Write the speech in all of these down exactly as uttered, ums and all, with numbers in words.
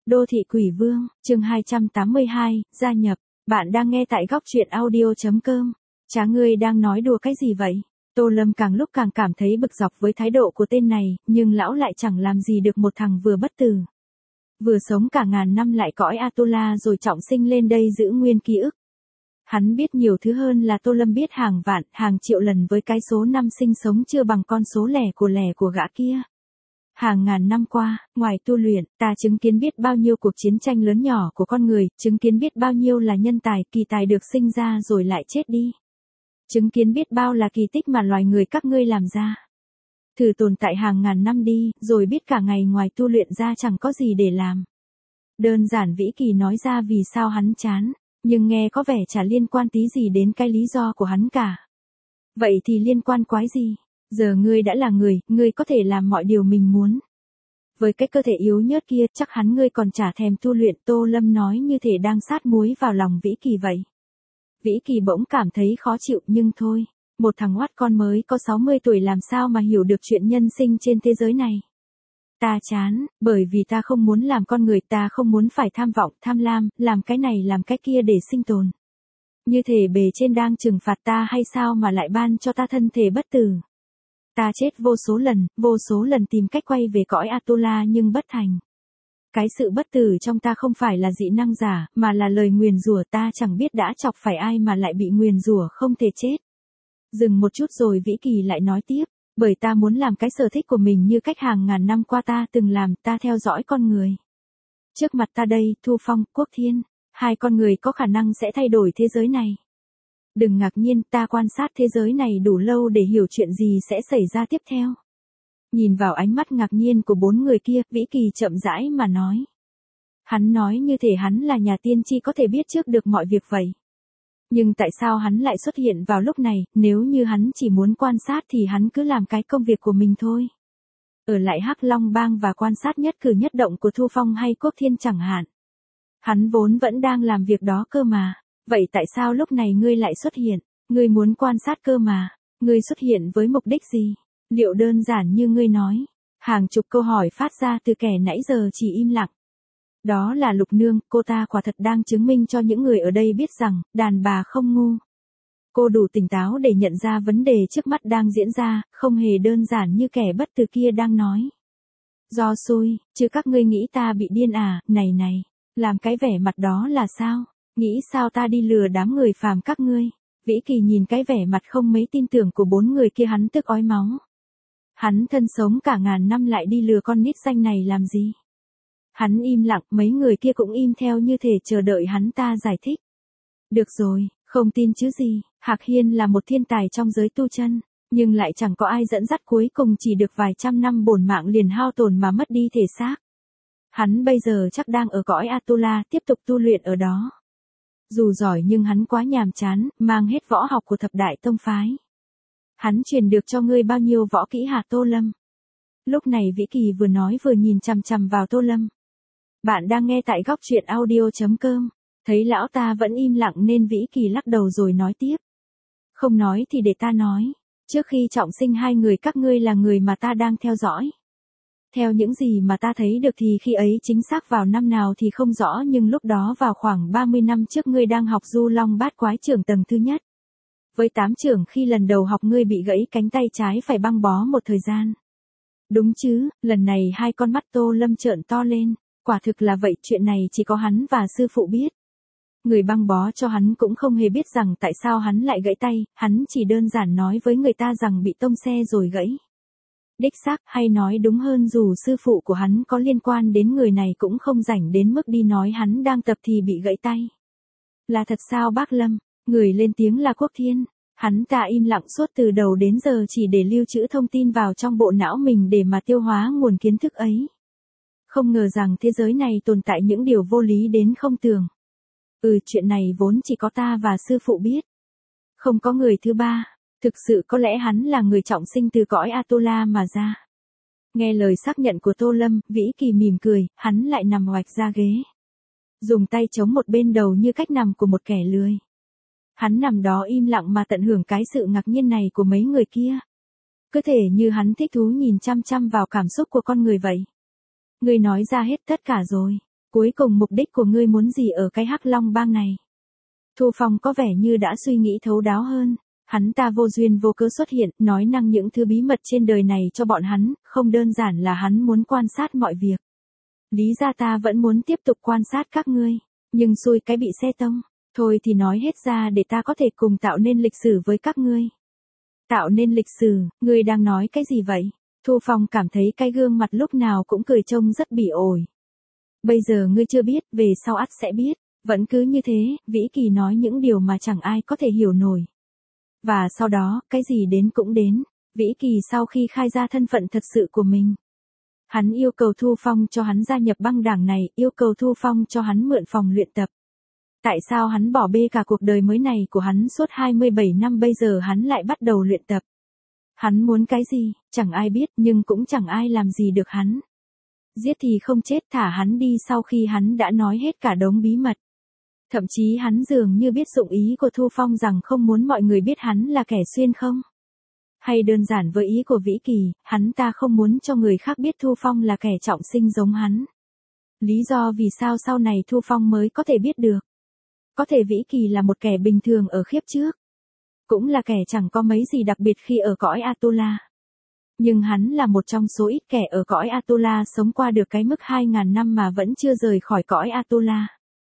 Đô thị quỷ vương, chương hai trăm tám mươi hai, gia nhập. Bạn đang nghe tại góc truyện audio chấm com. Chả ngươi đang nói đùa cái gì vậy? Tô Lâm càng lúc càng cảm thấy bực dọc với thái độ của tên này, nhưng lão lại chẳng làm gì được một thằng vừa bất tử. Vừa sống cả ngàn năm lại cõi Atula rồi trọng sinh lên đây giữ nguyên ký ức. Hắn biết nhiều thứ hơn là Tô Lâm biết hàng vạn, hàng triệu lần với cái số năm sinh sống chưa bằng con số lẻ của lẻ của gã kia. Hàng ngàn năm qua, ngoài tu luyện, ta chứng kiến biết bao nhiêu cuộc chiến tranh lớn nhỏ của con người, chứng kiến biết bao nhiêu là nhân tài, kỳ tài được sinh ra rồi lại chết đi. Chứng kiến biết bao là kỳ tích mà loài người các ngươi làm ra. Thử tồn tại hàng ngàn năm đi, rồi biết cả ngày ngoài tu luyện ra chẳng có gì để làm. Đơn giản Vĩ Kỳ nói ra vì sao hắn chán, nhưng nghe có vẻ chả liên quan tí gì đến cái lý do của hắn cả. Vậy thì liên quan quái gì? Giờ ngươi đã là người, ngươi có thể làm mọi điều mình muốn. Với cái cơ thể yếu nhớt kia, chắc hắn ngươi còn chả thèm tu luyện. Tô Lâm nói như thể đang sát muối vào lòng Vĩ Kỳ vậy. Vĩ Kỳ bỗng cảm thấy khó chịu, nhưng thôi, một thằng oát con mới có sáu mươi tuổi làm sao mà hiểu được chuyện nhân sinh trên thế giới này. Ta chán, bởi vì ta không muốn làm con người, ta không muốn phải tham vọng, tham lam, làm cái này làm cái kia để sinh tồn. Như thể bề trên đang trừng phạt ta hay sao mà lại ban cho ta thân thể bất tử. Ta chết vô số lần, vô số lần tìm cách quay về cõi Atula nhưng bất thành. Cái sự bất tử trong ta không phải là dị năng giả, mà là lời nguyền rủa. Ta chẳng biết đã chọc phải ai mà lại bị nguyền rủa không thể chết. Dừng một chút rồi Vĩ Kỳ lại nói tiếp, bởi ta muốn làm cái sở thích của mình như cách hàng ngàn năm qua ta từng làm, ta theo dõi con người. Trước mặt ta đây, Thu Phong, Quốc Thiên, hai con người có khả năng sẽ thay đổi thế giới này. Đừng ngạc nhiên, ta quan sát thế giới này đủ lâu để hiểu chuyện gì sẽ xảy ra tiếp theo. Nhìn vào ánh mắt ngạc nhiên của bốn người kia, Vĩ Kỳ chậm rãi mà nói. Hắn nói như thể hắn là nhà tiên tri có thể biết trước được mọi việc vậy. Nhưng tại sao hắn lại xuất hiện vào lúc này? Nếu như hắn chỉ muốn quan sát thì hắn cứ làm cái công việc của mình thôi. Ở lại Hắc Long Bang và quan sát nhất cử nhất động của Thu Phong hay Quốc Thiên chẳng hạn. Hắn vốn vẫn đang làm việc đó cơ mà. Vậy tại sao lúc này ngươi lại xuất hiện? Ngươi muốn quan sát cơ mà. Ngươi xuất hiện với mục đích gì? Liệu đơn giản như ngươi nói? Hàng chục câu hỏi phát ra từ kẻ nãy giờ chỉ im lặng. Đó là Lục Nương, cô ta quả thật đang chứng minh cho những người ở đây biết rằng, đàn bà không ngu. Cô đủ tỉnh táo để nhận ra vấn đề trước mắt đang diễn ra, không hề đơn giản như kẻ bất tử kia đang nói. Do xui, chứ các ngươi nghĩ ta bị điên à? Này này, làm cái vẻ mặt đó là sao? Nghĩ sao ta đi lừa đám người phàm các ngươi? Vĩ Kỳ nhìn cái vẻ mặt không mấy tin tưởng của bốn người kia, hắn tức ói máu. Hắn thân sống cả ngàn năm lại đi lừa con nít xanh này làm gì? Hắn im lặng, mấy người kia cũng im theo như thể chờ đợi hắn ta giải thích. Được rồi, không tin chứ gì, Hạc Hiên là một thiên tài trong giới tu chân, nhưng lại chẳng có ai dẫn dắt, cuối cùng chỉ được vài trăm năm bổn mạng liền hao tổn mà mất đi thể xác. Hắn bây giờ chắc đang ở cõi Atula tiếp tục tu luyện ở đó. Dù giỏi nhưng hắn quá nhàm chán, mang hết võ học của thập đại tông phái. Hắn truyền được cho ngươi bao nhiêu võ kỹ hả Tô Lâm? Lúc này Vĩ Kỳ vừa nói vừa nhìn chằm chằm vào Tô Lâm. Bạn đang nghe tại góc truyện audio chấm com. Thấy lão ta vẫn im lặng nên Vĩ Kỳ lắc đầu rồi nói tiếp. Không nói thì để ta nói. Trước khi trọng sinh hai người các ngươi là người mà ta đang theo dõi. Theo những gì mà ta thấy được thì khi ấy chính xác vào năm nào thì không rõ, nhưng lúc đó vào khoảng ba mươi năm trước ngươi đang học Du Long Bát Quái trưởng tầng thứ nhất. Với tám trưởng khi lần đầu học ngươi bị gãy cánh tay trái phải băng bó một thời gian. Đúng chứ? Lần này hai con mắt Tô Lâm trợn to lên. Quả thực là vậy, chuyện này chỉ có hắn và sư phụ biết. Người băng bó cho hắn cũng không hề biết rằng tại sao hắn lại gãy tay, hắn chỉ đơn giản nói với người ta rằng bị tông xe rồi gãy. Đích xác, hay nói đúng hơn, dù sư phụ của hắn có liên quan đến người này cũng không rảnh đến mức đi nói hắn đang tập thì bị gãy tay. Là thật sao bác Lâm? Người lên tiếng là Quốc Thiên. Hắn ta im lặng suốt từ đầu đến giờ chỉ để lưu trữ thông tin vào trong bộ não mình để mà tiêu hóa nguồn kiến thức ấy. Không ngờ rằng thế giới này tồn tại những điều vô lý đến không tưởng. Ừ, chuyện này vốn chỉ có ta và sư phụ biết. Không có người thứ ba. Thực sự có lẽ hắn là người trọng sinh từ cõi Atula mà ra. Nghe lời xác nhận của Tô Lâm, Vĩ Kỳ mỉm cười, hắn lại nằm oạch ra ghế. Dùng tay chống một bên đầu như cách nằm của một kẻ lười. Hắn nằm đó im lặng mà tận hưởng cái sự ngạc nhiên này của mấy người kia. Cứ thể như hắn thích thú nhìn chăm chăm vào cảm xúc của con người vậy. Ngươi nói ra hết tất cả rồi. Cuối cùng mục đích của ngươi muốn gì ở cái Hắc Long bang này? Thu Phong có vẻ như đã suy nghĩ thấu đáo hơn. Hắn ta vô duyên vô cớ xuất hiện, nói năng những thứ bí mật trên đời này cho bọn hắn, không đơn giản là hắn muốn quan sát mọi việc. Lý ra ta vẫn muốn tiếp tục quan sát các ngươi, nhưng xui cái bị xe tông. Thôi thì nói hết ra để ta có thể cùng tạo nên lịch sử với các ngươi. Tạo nên lịch sử, ngươi đang nói cái gì vậy? Thu Phong cảm thấy cái gương mặt lúc nào cũng cười trông rất bỉ ổi. Bây giờ ngươi chưa biết, về sau ắt sẽ biết. Vẫn cứ như thế, Vĩ Kỳ nói những điều mà chẳng ai có thể hiểu nổi. Và sau đó, cái gì đến cũng đến. Vĩ Kỳ sau khi khai ra thân phận thật sự của mình, hắn yêu cầu Thu Phong cho hắn gia nhập băng đảng này, yêu cầu Thu Phong cho hắn mượn phòng luyện tập. Tại sao hắn bỏ bê cả cuộc đời mới này của hắn suốt hai mươi bảy năm, bây giờ hắn lại bắt đầu luyện tập? Hắn muốn cái gì, chẳng ai biết, nhưng cũng chẳng ai làm gì được hắn. Giết thì không chết, thả hắn đi sau khi hắn đã nói hết cả đống bí mật. Thậm chí hắn dường như biết dụng ý của Thu Phong rằng không muốn mọi người biết hắn là kẻ xuyên không? Hay đơn giản với ý của Vĩ Kỳ, hắn ta không muốn cho người khác biết Thu Phong là kẻ trọng sinh giống hắn. Lý do vì sao sau này Thu Phong mới có thể biết được. Có thể Vĩ Kỳ là một kẻ bình thường ở kiếp trước. Cũng là kẻ chẳng có mấy gì đặc biệt khi ở cõi Atula. Nhưng hắn là một trong số ít kẻ ở cõi Atula sống qua được cái mức hai ngàn năm mà vẫn chưa rời khỏi cõi Atula.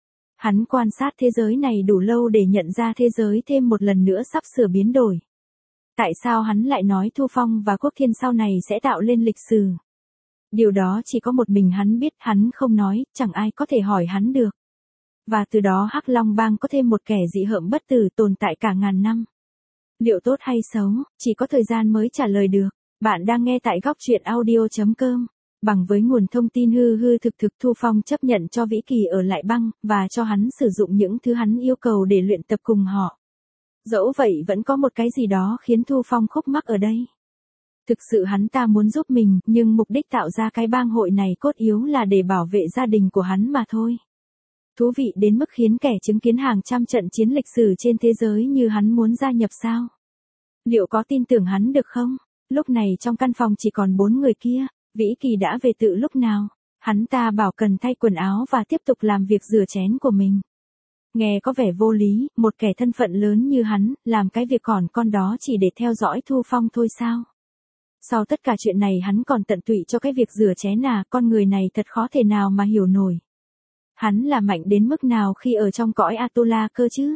Hắn quan sát thế giới này đủ lâu để nhận ra thế giới thêm một lần nữa sắp sửa biến đổi. Tại sao hắn lại nói Thu Phong và Quốc Thiên sau này sẽ tạo lên lịch sử? Điều đó chỉ có một mình hắn biết, hắn không nói, chẳng ai có thể hỏi hắn được. Và từ đó Hắc Long bang có thêm một kẻ dị hợm bất tử tồn tại cả ngàn năm. Liệu tốt hay xấu, chỉ có thời gian mới trả lời được. Bạn đang nghe tại góc truyện audio chấm com. Bằng với nguồn thông tin hư hư thực thực, Thu Phong chấp nhận cho Vĩ Kỳ ở lại băng, và cho hắn sử dụng những thứ hắn yêu cầu để luyện tập cùng họ. Dẫu vậy vẫn có một cái gì đó khiến Thu Phong khúc mắc ở đây. Thực sự hắn ta muốn giúp mình, nhưng mục đích tạo ra cái bang hội này cốt yếu là để bảo vệ gia đình của hắn mà thôi. Thú vị đến mức khiến kẻ chứng kiến hàng trăm trận chiến lịch sử trên thế giới như hắn muốn gia nhập sao? Liệu có tin tưởng hắn được không? Lúc này trong căn phòng chỉ còn bốn người kia. Vĩ Kỳ đã về tự lúc nào? Hắn ta bảo cần thay quần áo và tiếp tục làm việc rửa chén của mình. Nghe có vẻ vô lý, một kẻ thân phận lớn như hắn, làm cái việc còn con đó chỉ để theo dõi Thu Phong thôi sao? Sau tất cả chuyện này hắn còn tận tụy cho cái việc rửa chén à, con người này thật khó thể nào mà hiểu nổi. Hắn là mạnh đến mức nào khi ở trong cõi Atula cơ chứ?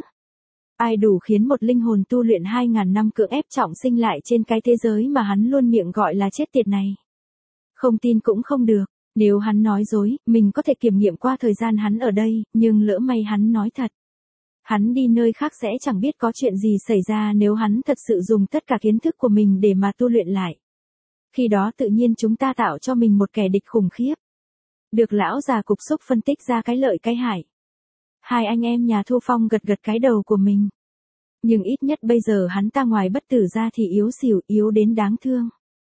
Ai đủ khiến một linh hồn tu luyện hai ngàn năm cưỡng ép trọng sinh lại trên cái thế giới mà hắn luôn miệng gọi là chết tiệt này? Không tin cũng không được, nếu hắn nói dối, mình có thể kiểm nghiệm qua thời gian hắn ở đây, nhưng lỡ may hắn nói thật. Hắn đi nơi khác sẽ chẳng biết có chuyện gì xảy ra nếu hắn thật sự dùng tất cả kiến thức của mình để mà tu luyện lại. Khi đó tự nhiên chúng ta tạo cho mình một kẻ địch khủng khiếp. Được lão già cục xúc phân tích ra cái lợi cái hại. Hai anh em nhà Thu Phong gật gật cái đầu của mình. Nhưng ít nhất bây giờ hắn ta ngoài bất tử ra thì yếu xỉu, yếu đến đáng thương.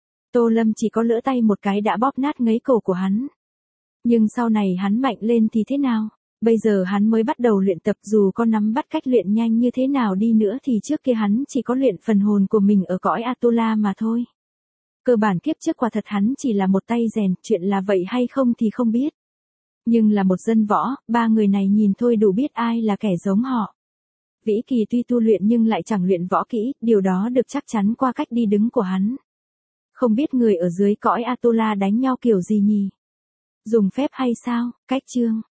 Tô Lâm chỉ có lỡ tay một cái đã bóp nát ngấy cổ của hắn. Nhưng sau này hắn mạnh lên thì thế nào? Bây giờ hắn mới bắt đầu luyện tập, dù có nắm bắt cách luyện nhanh như thế nào đi nữa thì trước kia hắn chỉ có luyện phần hồn của mình ở cõi Atula mà thôi. Cơ bản kiếp trước quả thật hắn chỉ là một tay rèn, chuyện là vậy hay không thì không biết. Nhưng là một dân võ, ba người này nhìn thôi đủ biết ai là kẻ giống họ. Vĩ Kỳ tuy tu luyện nhưng lại chẳng luyện võ kỹ, điều đó được chắc chắn qua cách đi đứng của hắn. Không biết người ở dưới cõi Atula đánh nhau kiểu gì nhỉ? Dùng phép hay sao? Cách chương